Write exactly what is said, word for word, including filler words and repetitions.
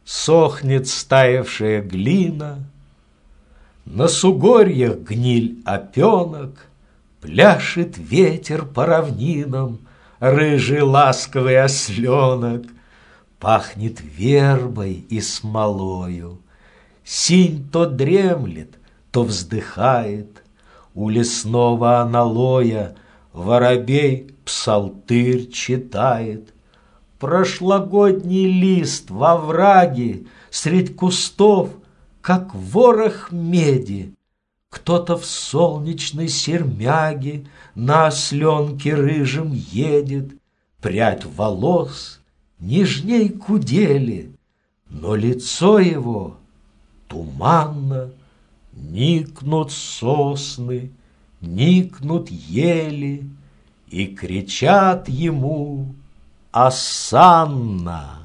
сохнет стаявшая глина, на сугорьях гниль опенок, пляшет ветер по равнинам, рыжий ласковый осленок, пахнет вербой и смолою. Синь то дремлет, то вздыхает, у лесного аналоя воробей псалтырь читает. Прошлогодний лист во враге средь кустов, как ворох меди. Кто-то в солнечной сермяге на осленке рыжем едет. Прядь волос нежней кудели, но лицо его туманно. Никнут сосны, никнут ели и кричат ему: «Осанна!»